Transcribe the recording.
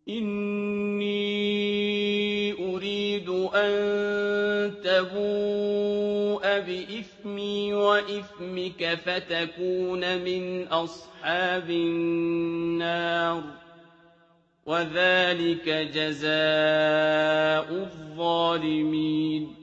إِنِّي أُرِيدُ أَن تَبُوءَ بِإِثْمِي وَإِثْمِكَ فَتَكُونَ مِنْ أَصْحَابِ النَّارِ ۚ وَذَٰلِكَ جَزَاءُ الظَّالِمِينَ